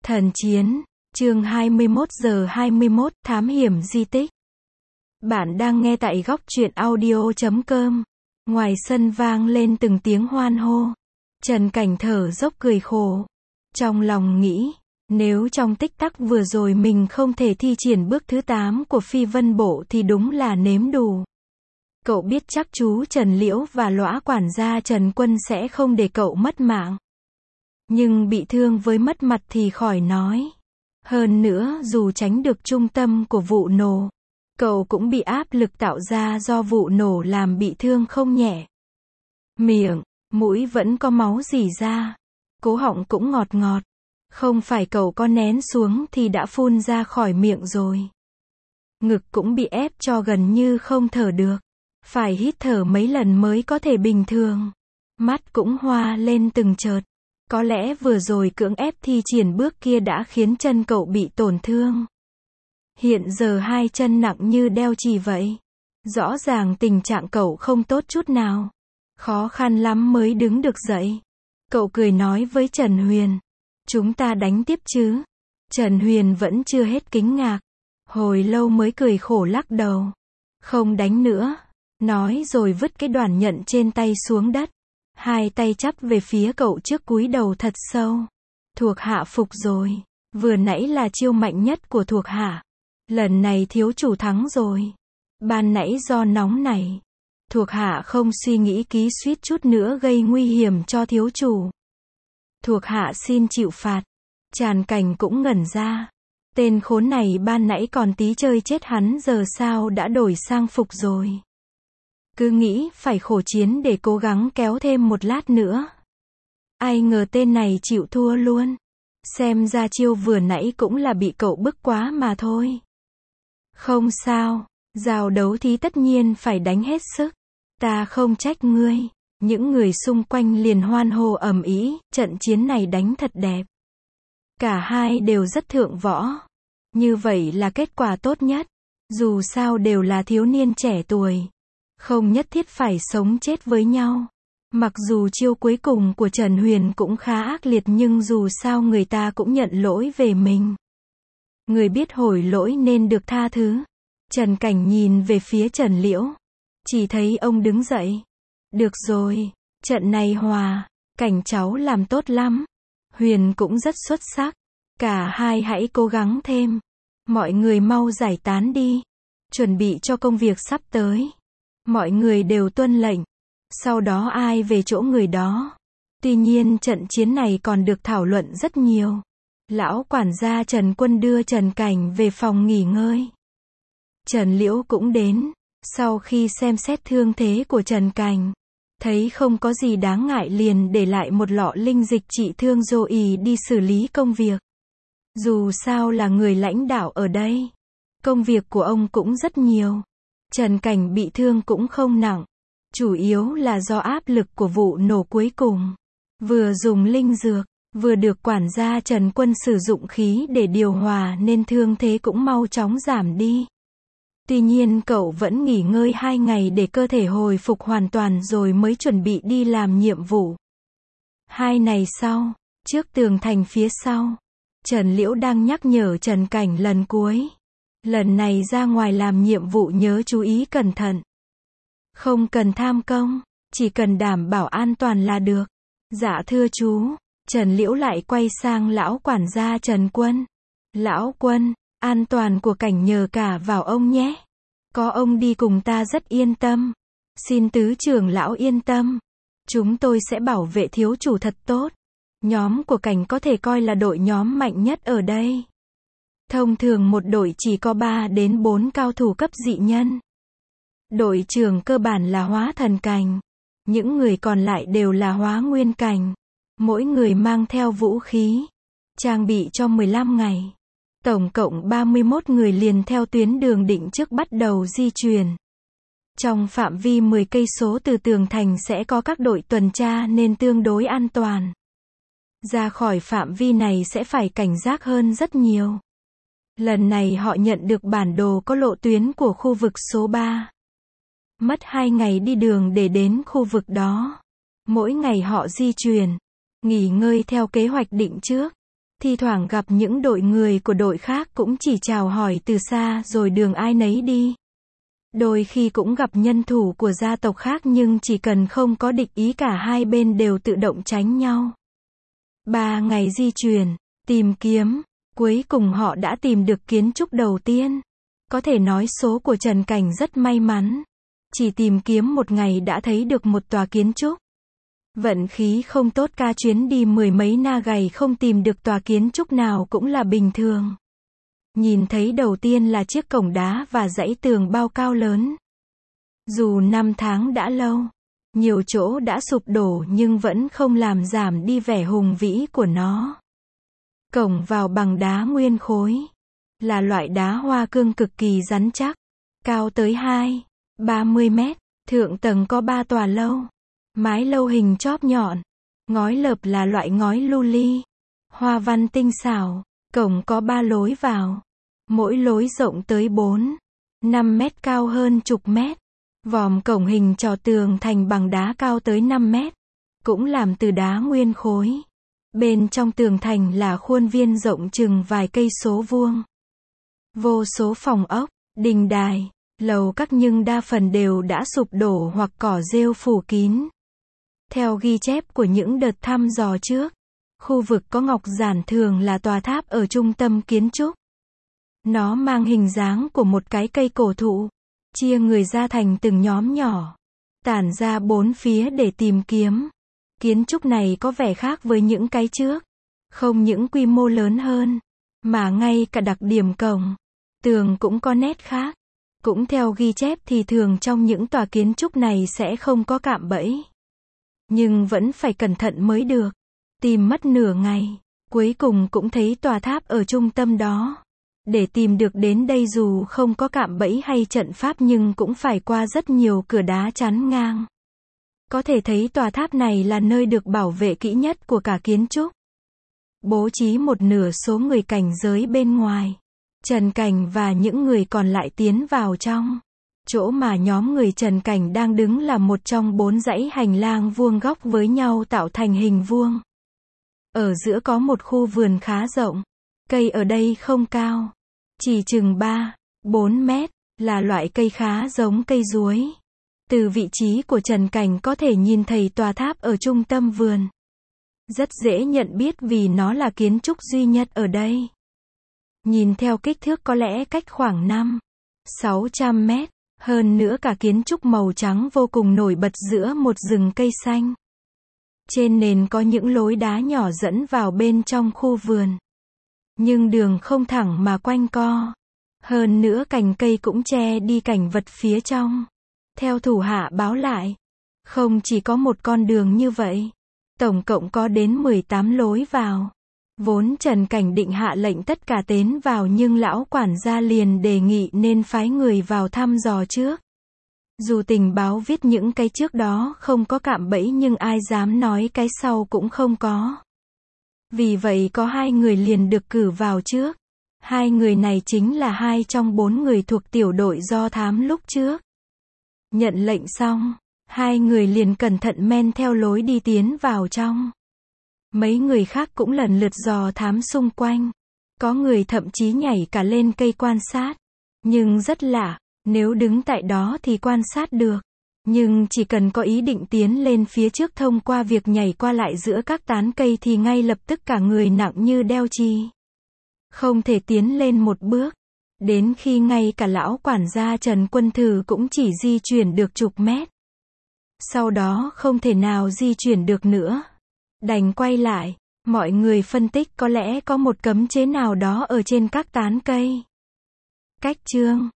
Thần chiến, chương 21 giờ 21, thám hiểm di tích. Bạn đang nghe tại góc truyện audio.com. Ngoài sân vang lên từng tiếng hoan hô. Trần Cảnh thở dốc cười khổ. Trong lòng nghĩ, nếu trong tích tắc vừa rồi mình không thể thi triển bước thứ 8 của phi vân bộ thì đúng là nếm đủ. Cậu biết chắc chú Trần Liễu và lõa quản gia Trần Quân sẽ không để cậu mất mạng. Nhưng bị thương với mất mặt thì khỏi nói. Hơn nữa, dù tránh được trung tâm của vụ nổ, cậu cũng bị áp lực tạo ra do vụ nổ làm bị thương không nhẹ. Miệng, mũi vẫn có máu rỉ ra. Cố họng cũng ngọt ngọt. Không phải cậu có nén xuống thì đã phun ra khỏi miệng rồi. Ngực cũng bị ép cho gần như không thở được. Phải hít thở mấy lần mới có thể bình thường. Mắt cũng hoa lên từng chợt. Có lẽ vừa rồi cưỡng ép thi triển bước kia đã khiến chân cậu bị tổn thương. Hiện giờ hai chân nặng như đeo chì vậy. Rõ ràng tình trạng cậu không tốt chút nào. Khó khăn lắm mới đứng được dậy. Cậu cười nói với Trần Huyền. Chúng ta đánh tiếp chứ? Trần Huyền vẫn chưa hết kinh ngạc. Hồi lâu mới cười khổ lắc đầu. Không đánh nữa. Nói rồi vứt cái đoàn nhận trên tay xuống đất. Hai tay chắp về phía cậu trước cúi đầu thật sâu. Thuộc hạ phục rồi. Vừa nãy là chiêu mạnh nhất của thuộc hạ. Lần này thiếu chủ thắng rồi. Ban nãy do nóng này. Thuộc hạ không suy nghĩ kỹ suýt chút nữa gây nguy hiểm cho thiếu chủ. Thuộc hạ xin chịu phạt. Tràn Cảnh cũng ngẩn ra. Tên khốn này ban nãy còn tí chơi chết hắn giờ sao đã đổi sang phục rồi. Cứ nghĩ phải khổ chiến để cố gắng kéo thêm một lát nữa. Ai ngờ tên này chịu thua luôn. Xem ra chiêu vừa nãy cũng là bị cậu bức quá mà thôi. Không sao, giao đấu thì tất nhiên phải đánh hết sức. Ta không trách ngươi. Những người xung quanh liền hoan hô ầm ĩ, trận chiến này đánh thật đẹp. Cả hai đều rất thượng võ. Như vậy là kết quả tốt nhất. Dù sao đều là thiếu niên trẻ tuổi. Không nhất thiết phải sống chết với nhau. Mặc dù chiêu cuối cùng của Trần Huyền cũng khá ác liệt nhưng dù sao người ta cũng nhận lỗi về mình. Người biết hối lỗi nên được tha thứ. Trần Cảnh nhìn về phía Trần Liễu. Chỉ thấy ông đứng dậy. Được rồi, trận này hòa, Cảnh cháu làm tốt lắm. Huyền cũng rất xuất sắc. Cả hai hãy cố gắng thêm. Mọi người mau giải tán đi. Chuẩn bị cho công việc sắp tới. Mọi người đều tuân lệnh. Sau đó ai về chỗ người đó. Tuy nhiên trận chiến này còn được thảo luận rất nhiều. Lão quản gia Trần Quân đưa Trần Cảnh về phòng nghỉ ngơi. Trần Liễu cũng đến. Sau khi xem xét thương thế của Trần Cảnh, thấy không có gì đáng ngại liền để lại một lọ linh dịch trị thương rồi đi xử lý công việc. Dù sao là người lãnh đạo ở đây. Công việc của ông cũng rất nhiều. Trần Cảnh bị thương cũng không nặng. Chủ yếu là do áp lực của vụ nổ cuối cùng. Vừa dùng linh dược, vừa được quản gia Trần Quân sử dụng khí để điều hòa nên thương thế cũng mau chóng giảm đi. Tuy nhiên cậu vẫn nghỉ ngơi 2 ngày để cơ thể hồi phục hoàn toàn rồi mới chuẩn bị đi làm nhiệm vụ. 2 ngày sau, trước tường thành phía sau, Trần Liễu đang nhắc nhở Trần Cảnh lần cuối. Lần này ra ngoài làm nhiệm vụ nhớ chú ý cẩn thận. Không cần tham công, chỉ cần đảm bảo an toàn là được. Dạ thưa chú. Trần Liễu lại quay sang lão quản gia Trần Quân. Lão Quân, an toàn của Cảnh nhờ cả vào ông nhé. Có ông đi cùng ta rất yên tâm. Xin tứ trưởng lão yên tâm. Chúng tôi sẽ bảo vệ thiếu chủ thật tốt. Nhóm của Cảnh có thể coi là đội nhóm mạnh nhất ở đây. Thông thường một đội chỉ có 3 đến 4 cao thủ cấp dị nhân. Đội trưởng cơ bản là hóa thần cảnh. Những người còn lại đều là hóa nguyên cảnh. Mỗi người mang theo vũ khí. Trang bị cho 15 ngày. Tổng cộng 31 người liền theo tuyến đường định trước bắt đầu di chuyển. Trong phạm vi 10 cây số từ tường thành sẽ có các đội tuần tra nên tương đối an toàn. Ra khỏi phạm vi này sẽ phải cảnh giác hơn rất nhiều. Lần này họ nhận được bản đồ có lộ tuyến của khu vực số 3. Mất 2 ngày đi đường để đến khu vực đó. Mỗi ngày họ di chuyển, nghỉ ngơi theo kế hoạch định trước. Thi thoảng gặp những đội người của đội khác cũng chỉ chào hỏi từ xa rồi đường ai nấy đi. Đôi khi cũng gặp nhân thủ của gia tộc khác nhưng chỉ cần không có địch ý cả hai bên đều tự động tránh nhau. 3 ngày di chuyển, tìm kiếm, cuối cùng họ đã tìm được kiến trúc đầu tiên. Có thể nói số của Trần Cảnh rất may mắn. Chỉ tìm kiếm một ngày đã thấy được một tòa kiến trúc. Vận khí không tốt, cả chuyến đi 10 mấy na gầy không tìm được tòa kiến trúc nào cũng là bình thường. Nhìn thấy đầu tiên là chiếc cổng đá và dãy tường bao cao lớn. Dù năm tháng đã lâu, nhiều chỗ đã sụp đổ nhưng vẫn không làm giảm đi vẻ hùng vĩ của nó. Cổng vào bằng đá nguyên khối. Là loại đá hoa cương cực kỳ rắn chắc. Cao tới 30 mét. Thượng tầng có 3 tòa lâu. Mái lâu hình chóp nhọn. Ngói lợp là loại ngói lưu ly. Hoa văn tinh xảo. Cổng có 3 lối vào. Mỗi lối rộng tới 5 mét, cao hơn chục mét. Vòm cổng hình trò tường thành bằng đá cao tới 5 mét. Cũng làm từ đá nguyên khối. Bên trong tường thành là khuôn viên rộng chừng vài cây số vuông. Vô số phòng ốc, đình đài, lầu các nhưng đa phần đều đã sụp đổ hoặc cỏ rêu phủ kín. Theo ghi chép của những đợt thăm dò trước, khu vực có ngọc giản thường là tòa tháp ở trung tâm kiến trúc. Nó mang hình dáng của một cái cây cổ thụ, chia người ra thành từng nhóm nhỏ, tản ra bốn phía để tìm kiếm. Kiến trúc này có vẻ khác với những cái trước, không những quy mô lớn hơn, mà ngay cả đặc điểm cổng, tường cũng có nét khác. Cũng theo ghi chép thì thường trong những tòa kiến trúc này sẽ không có cạm bẫy. Nhưng vẫn phải cẩn thận mới được. Tìm mất nửa ngày, cuối cùng cũng thấy tòa tháp ở trung tâm đó. Để tìm được đến đây dù không có cạm bẫy hay trận pháp nhưng cũng phải qua rất nhiều cửa đá chắn ngang. Có thể thấy tòa tháp này là nơi được bảo vệ kỹ nhất của cả kiến trúc. Bố trí một nửa số người cảnh giới bên ngoài. Trần Cảnh và những người còn lại tiến vào trong. Chỗ mà nhóm người Trần Cảnh đang đứng là một trong 4 dãy hành lang vuông góc với nhau tạo thành hình vuông. Ở giữa có một khu vườn khá rộng. Cây ở đây không cao, chỉ chừng 3-4 mét, là loại cây khá giống cây ruối. Từ vị trí của Trần Cảnh có thể nhìn thấy tòa tháp ở trung tâm vườn. Rất dễ nhận biết vì nó là kiến trúc duy nhất ở đây. Nhìn theo kích thước có lẽ cách khoảng 500-600 mét. Hơn nữa cả kiến trúc màu trắng vô cùng nổi bật giữa một rừng cây xanh. Trên nền có những lối đá nhỏ dẫn vào bên trong khu vườn. Nhưng đường không thẳng mà quanh co. Hơn nữa cành cây cũng che đi cảnh vật phía trong. Theo thủ hạ báo lại, không chỉ có một con đường như vậy. Tổng cộng có đến 18 lối vào. Vốn Trần Cảnh định hạ lệnh tất cả tiến vào nhưng lão quản gia liền đề nghị nên phái người vào thăm dò trước. Dù tình báo viết những cái trước đó không có cạm bẫy nhưng ai dám nói cái sau cũng không có. Vì vậy có 2 người liền được cử vào trước. 2 người này chính là 2 trong 4 người thuộc tiểu đội do thám lúc trước. Nhận lệnh xong, 2 người liền cẩn thận men theo lối đi tiến vào trong. Mấy người khác cũng lần lượt dò thám xung quanh. Có người thậm chí nhảy cả lên cây quan sát. Nhưng rất lạ, nếu đứng tại đó thì quan sát được. Nhưng chỉ cần có ý định tiến lên phía trước thông qua việc nhảy qua lại giữa các tán cây thì ngay lập tức cả người nặng như đeo chì. Không thể tiến lên một bước. Đến khi ngay cả lão quản gia Trần Quân Thử cũng chỉ di chuyển được chục mét. Sau đó không thể nào di chuyển được nữa. Đành quay lại. Mọi người phân tích có lẽ có một cấm chế nào đó ở trên các tán cây. Cách chương